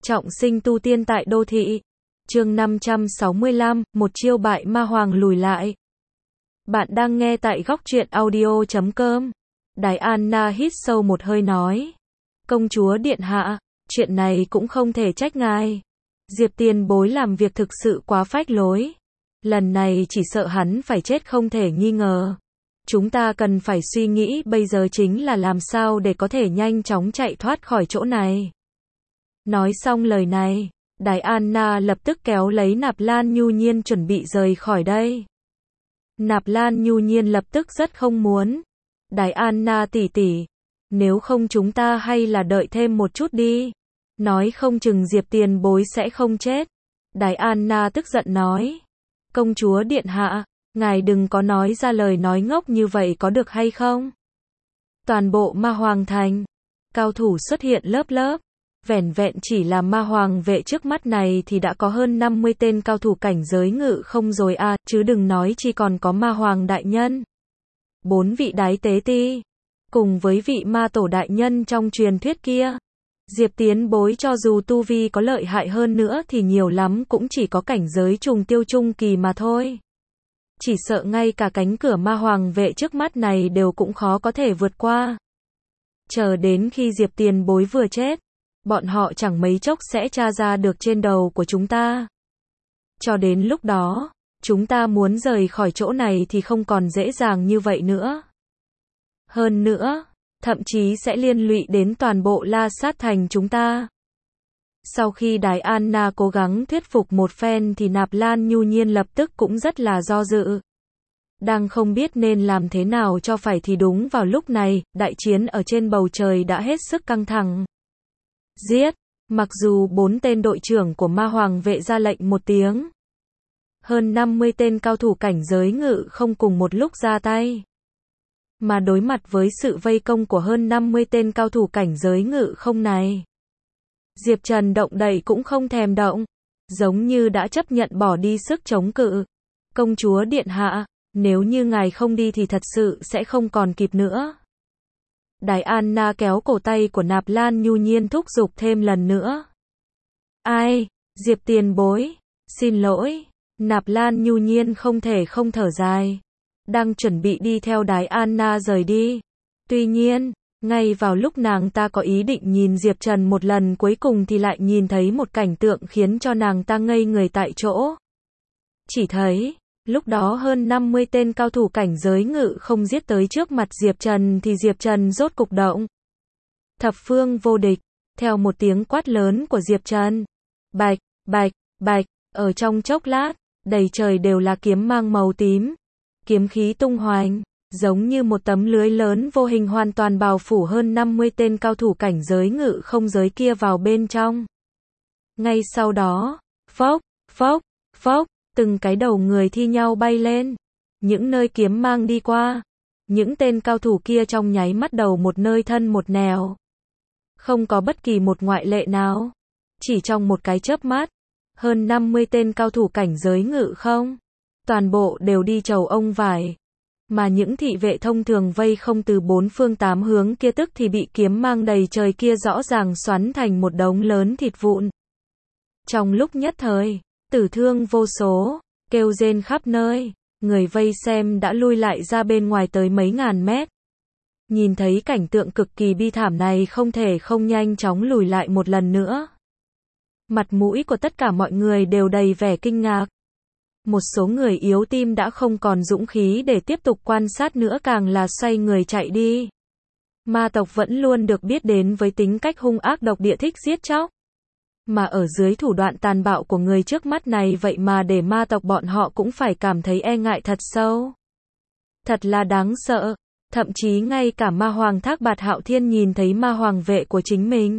Trọng sinh tu tiên tại đô thị. Chương 565, một chiêu bại ma hoàng lùi lại. Bạn đang nghe tại góc truyện audio.com. Đài Anna hít sâu một hơi nói. Công chúa điện hạ, chuyện này cũng không thể trách ngài. Diệp Tiền Bối làm việc thực sự quá phách lối. Lần này chỉ sợ hắn phải chết không thể nghi ngờ. Chúng ta cần phải suy nghĩ bây giờ chính là làm sao để có thể nhanh chóng chạy thoát khỏi chỗ này. Nói xong lời này, Đài Anna lập tức kéo lấy Nạp Lan Nhu Nhiên chuẩn bị rời khỏi đây. Nạp Lan Nhu Nhiên lập tức rất không muốn. Đài Anna tỷ tỷ, nếu không chúng ta hay là đợi thêm một chút đi. Nói không chừng Diệp Tiền Bối sẽ không chết. Đài Anna tức giận nói. Công chúa điện hạ, ngài đừng có nói ra lời nói ngốc như vậy có được hay không? Toàn bộ Ma Hoàng Thành, cao thủ xuất hiện lớp lớp. Vẻn vẹn chỉ là ma hoàng vệ trước mắt này thì đã có hơn 50 tên cao thủ cảnh giới ngự không rồi à, chứ đừng nói chi còn có ma hoàng đại nhân. 4 vị đái tế ti, cùng với vị ma tổ đại nhân trong truyền thuyết kia. Diệp Tiền Bối cho dù tu vi có lợi hại hơn nữa thì nhiều lắm cũng chỉ có cảnh giới trùng tiêu trung kỳ mà thôi. Chỉ sợ ngay cả cánh cửa ma hoàng vệ trước mắt này đều cũng khó có thể vượt qua. Chờ đến khi Diệp Tiền Bối vừa chết, bọn họ chẳng mấy chốc sẽ tra ra được trên đầu của chúng ta. Cho đến lúc đó, chúng ta muốn rời khỏi chỗ này thì không còn dễ dàng như vậy nữa. Hơn nữa, thậm chí sẽ liên lụy đến toàn bộ La Sát Thành chúng ta. Sau khi Đài Anna cố gắng thuyết phục một phen thì Nạp Lan Nhu Nhiên lập tức cũng rất là do dự. Đang không biết nên làm thế nào cho phải thì đúng vào lúc này, đại chiến ở trên bầu trời đã hết sức căng thẳng. Giết! Mặc dù 4 tên đội trưởng của ma hoàng vệ ra lệnh một tiếng, hơn 50 tên cao thủ cảnh giới ngự không cùng một lúc ra tay. Mà đối mặt với sự vây công của hơn 50 tên cao thủ cảnh giới ngự không này, Diệp Trần động đậy cũng không thèm động, giống như đã chấp nhận bỏ đi sức chống cự. Công chúa điện hạ, nếu như ngài không đi thì thật sự sẽ không còn kịp nữa. Đài Anna kéo cổ tay của Nạp Lan Nhu Nhiên thúc giục thêm lần nữa. Ai? Diệp Tiền Bối, xin lỗi. Nạp Lan Nhu Nhiên không thể không thở dài. Đang chuẩn bị đi theo Đài Anna rời đi. Tuy nhiên, ngay vào lúc nàng ta có ý định nhìn Diệp Trần một lần cuối cùng thì lại nhìn thấy một cảnh tượng khiến cho nàng ta ngây người tại chỗ. Chỉ thấy, lúc đó hơn 50 tên cao thủ cảnh giới ngự không giết tới trước mặt Diệp Trần thì Diệp Trần rốt cục động. Thập phương vô địch, theo một tiếng quát lớn của Diệp Trần. Bạch, bạch, bạch, ở trong chốc lát, đầy trời đều là kiếm mang màu tím. Kiếm khí tung hoành, giống như một tấm lưới lớn vô hình hoàn toàn bao phủ hơn 50 tên cao thủ cảnh giới ngự không giới kia vào bên trong. Ngay sau đó, phốc, phốc, phốc, từng cái đầu người thi nhau bay lên. Những nơi kiếm mang đi qua, những tên cao thủ kia trong nháy mắt đầu một nơi thân một nẻo. Không có bất kỳ một ngoại lệ nào. Chỉ trong một cái chớp mắt, hơn 50 tên cao thủ cảnh giới ngự không, toàn bộ đều đi chầu ông vải. Mà những thị vệ thông thường vây không từ 4 phương 8 hướng kia tức thì bị kiếm mang đầy trời kia rõ ràng xoắn thành một đống lớn thịt vụn. Trong lúc nhất thời, tử thương vô số, kêu rên khắp nơi, người vây xem đã lui lại ra bên ngoài tới mấy ngàn mét. Nhìn thấy cảnh tượng cực kỳ bi thảm này không thể không nhanh chóng lùi lại một lần nữa. Mặt mũi của tất cả mọi người đều đầy vẻ kinh ngạc. Một số người yếu tim đã không còn dũng khí để tiếp tục quan sát nữa càng là xoay người chạy đi. Ma tộc vẫn luôn được biết đến với tính cách hung ác độc địa thích giết chóc. Mà ở dưới thủ đoạn tàn bạo của người trước mắt này vậy mà để ma tộc bọn họ cũng phải cảm thấy e ngại thật sâu. Thật là đáng sợ, thậm chí ngay cả ma hoàng Thác Bạt Hạo Thiên nhìn thấy ma hoàng vệ của chính mình.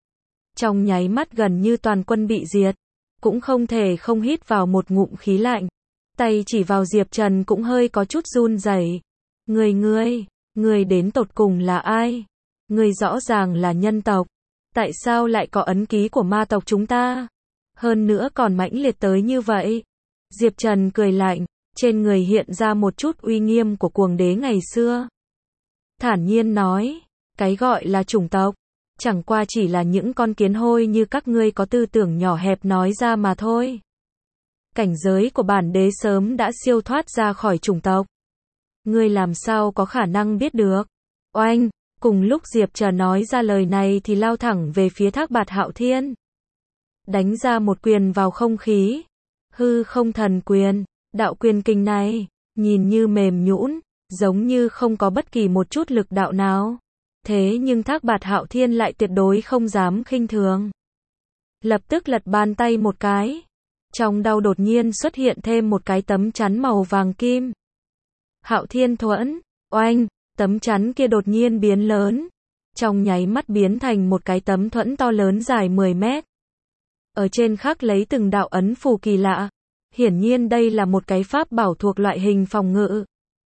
Trong nháy mắt gần như toàn quân bị diệt, cũng không thể không hít vào một ngụm khí lạnh. Tay chỉ vào Diệp Trần cũng hơi có chút run rẩy. Ngươi đến tột cùng là ai? Ngươi rõ ràng là nhân tộc. Tại sao lại có ấn ký của ma tộc chúng ta? Hơn nữa còn mãnh liệt tới như vậy. Diệp Trần cười lạnh, trên người hiện ra một chút uy nghiêm của cuồng đế ngày xưa. Thản nhiên nói, cái gọi là chủng tộc, Chẳng qua chỉ là những con kiến hôi như các ngươi có tư tưởng nhỏ hẹp nói ra mà thôi. Cảnh giới của bản đế sớm đã siêu thoát ra khỏi chủng tộc. Ngươi làm sao có khả năng biết được? Oanh, cùng lúc Diệp Trần nói ra lời này thì lao thẳng về phía Thác Bạt Hạo Thiên. Đánh ra một quyền vào không khí. Hư không thần quyền, đạo quyền kinh này, nhìn như mềm nhũn, giống như không có bất kỳ một chút lực đạo nào. Thế nhưng Thác Bạt Hạo Thiên lại tuyệt đối không dám khinh thường. Lập tức lật bàn tay một cái. Trong đao đột nhiên xuất hiện thêm một cái tấm chắn màu vàng kim. Hạo Thiên thuẫn, oanh, tấm chắn kia đột nhiên biến lớn. Trong nháy mắt biến thành một cái tấm thuẫn to lớn dài 10 mét. Ở trên khắc lấy từng đạo ấn phù kỳ lạ. Hiển nhiên đây là một cái pháp bảo thuộc loại hình phòng ngự.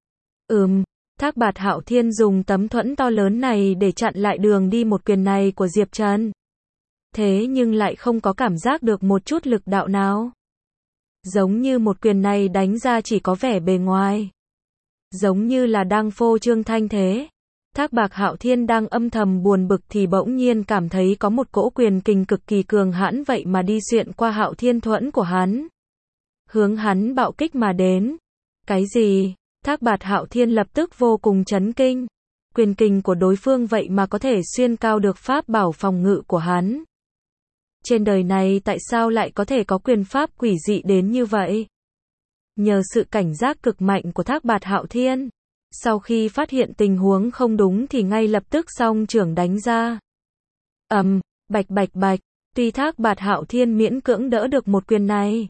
Thác Bạt Hạo Thiên dùng tấm thuẫn to lớn này để chặn lại đường đi một quyền này của Diệp Trần. Thế nhưng lại không có cảm giác được một chút lực đạo nào. Giống như một quyền này đánh ra chỉ có vẻ bề ngoài. Giống như là đang phô trương thanh thế. Thác Bạt Hạo Thiên đang âm thầm buồn bực thì bỗng nhiên cảm thấy có một cỗ quyền kình cực kỳ cường hãn vậy mà đi xuyên qua Hạo Thiên thuẫn của hắn. Hướng hắn bạo kích mà đến. Cái gì? Thác Bạt Hạo Thiên lập tức vô cùng chấn kinh. Quyền kình của đối phương vậy mà có thể xuyên cao được pháp bảo phòng ngự của hắn. Trên đời này tại sao lại có thể có quyền pháp quỷ dị đến như vậy? Nhờ sự cảnh giác cực mạnh của Thác Bạt Hạo Thiên, sau khi phát hiện tình huống không đúng thì ngay lập tức song trưởng đánh ra. Bạch bạch bạch, tuy Thác Bạt Hạo Thiên miễn cưỡng đỡ được một quyền này.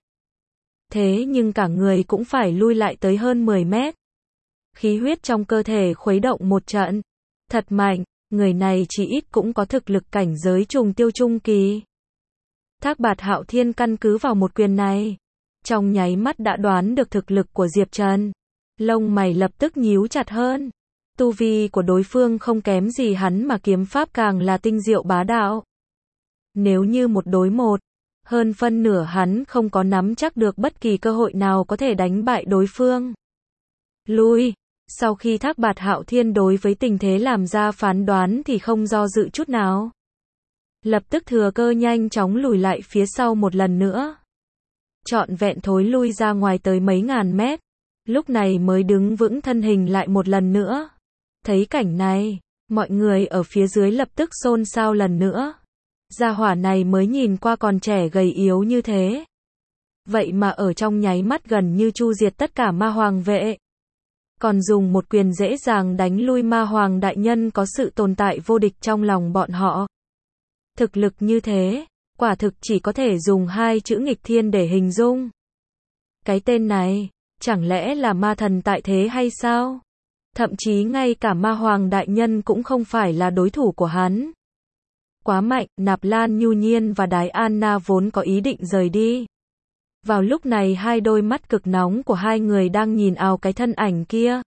Thế nhưng cả người cũng phải lui lại tới hơn 10 mét. Khí huyết trong cơ thể khuấy động một trận. Thật mạnh, người này chỉ ít cũng có thực lực cảnh giới trùng tiêu trung kỳ. Thác Bạt Hạo Thiên căn cứ vào một quyền này. Trong nháy mắt đã đoán được thực lực của Diệp Trần. Lông mày lập tức nhíu chặt hơn. Tu vi của đối phương không kém gì hắn mà kiếm pháp càng là tinh diệu bá đạo. Nếu như một đối một, hơn phân nửa hắn không có nắm chắc được bất kỳ cơ hội nào có thể đánh bại đối phương. Lui, sau khi Thác Bạt Hạo Thiên đối với tình thế làm ra phán đoán thì không do dự chút nào. Lập tức thừa cơ nhanh chóng lùi lại phía sau một lần nữa. Trọn vẹn thối lui ra ngoài tới mấy ngàn mét. Lúc này mới đứng vững thân hình lại một lần nữa. Thấy cảnh này, mọi người ở phía dưới lập tức xôn xao lần nữa. Gia hỏa này mới nhìn qua còn trẻ gầy yếu như thế. Vậy mà ở trong nháy mắt gần như chu diệt tất cả ma hoàng vệ. Còn dùng một quyền dễ dàng đánh lui ma hoàng đại nhân có sự tồn tại vô địch trong lòng bọn họ. Thực lực như thế, quả thực chỉ có thể dùng hai chữ nghịch thiên để hình dung. Cái tên này, chẳng lẽ là ma thần tại thế hay sao? Thậm chí ngay cả ma hoàng đại nhân cũng không phải là đối thủ của hắn. Quá mạnh, Nạp Lan Nhu Nhiên và Đái Anna vốn có ý định rời đi. Vào lúc này hai đôi mắt cực nóng của hai người đang nhìn ao cái thân ảnh kia.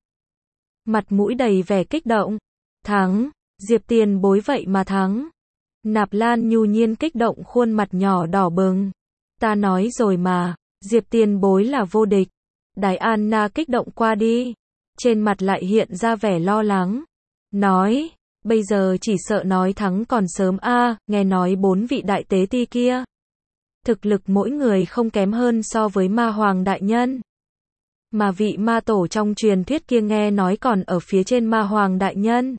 Mặt mũi đầy vẻ kích động. Thắng, Diệp Tiền Bối vậy mà thắng. Nạp Lan Nhu Nhiên kích động khuôn mặt nhỏ đỏ bừng. Ta nói rồi mà, Diệp Tiền Bối là vô địch. Đái Anna kích động qua đi. Trên mặt lại hiện ra vẻ lo lắng. Nói, bây giờ chỉ sợ nói thắng còn sớm a, nghe nói 4 vị đại tế ti kia. Thực lực mỗi người không kém hơn so với ma hoàng đại nhân. Mà vị ma tổ trong truyền thuyết kia nghe nói còn ở phía trên ma hoàng đại nhân.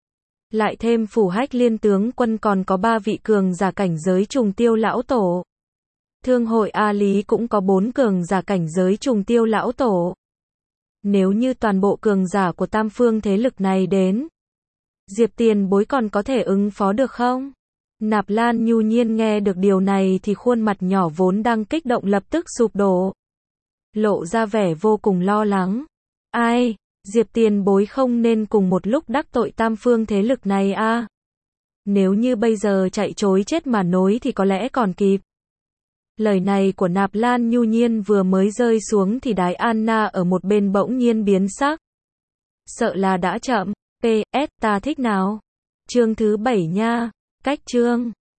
Lại thêm Phủ Hách Liên tướng quân còn có 3 vị cường giả cảnh giới trùng tiêu lão tổ. Thương hội A Lý cũng có 4 cường giả cảnh giới trùng tiêu lão tổ. Nếu như toàn bộ cường giả của tam phương thế lực này đến, Diệp Tiền Bối còn có thể ứng phó được không? Nạp Lan Nhu Nhiên nghe được điều này thì khuôn mặt nhỏ vốn đang kích động lập tức sụp đổ. Lộ ra vẻ vô cùng lo lắng. Ai, Diệp Tiền Bối không nên cùng một lúc đắc tội tam phương thế lực này a. Nếu như bây giờ chạy trối chết mà nối thì có lẽ còn kịp. Lời này của Nạp Lan Nhu Nhiên vừa mới rơi xuống thì Đái Anna ở một bên bỗng nhiên biến sắc. Sợ là đã chậm. PS, ta thích nào? Chương thứ 7 nha. Cách chương.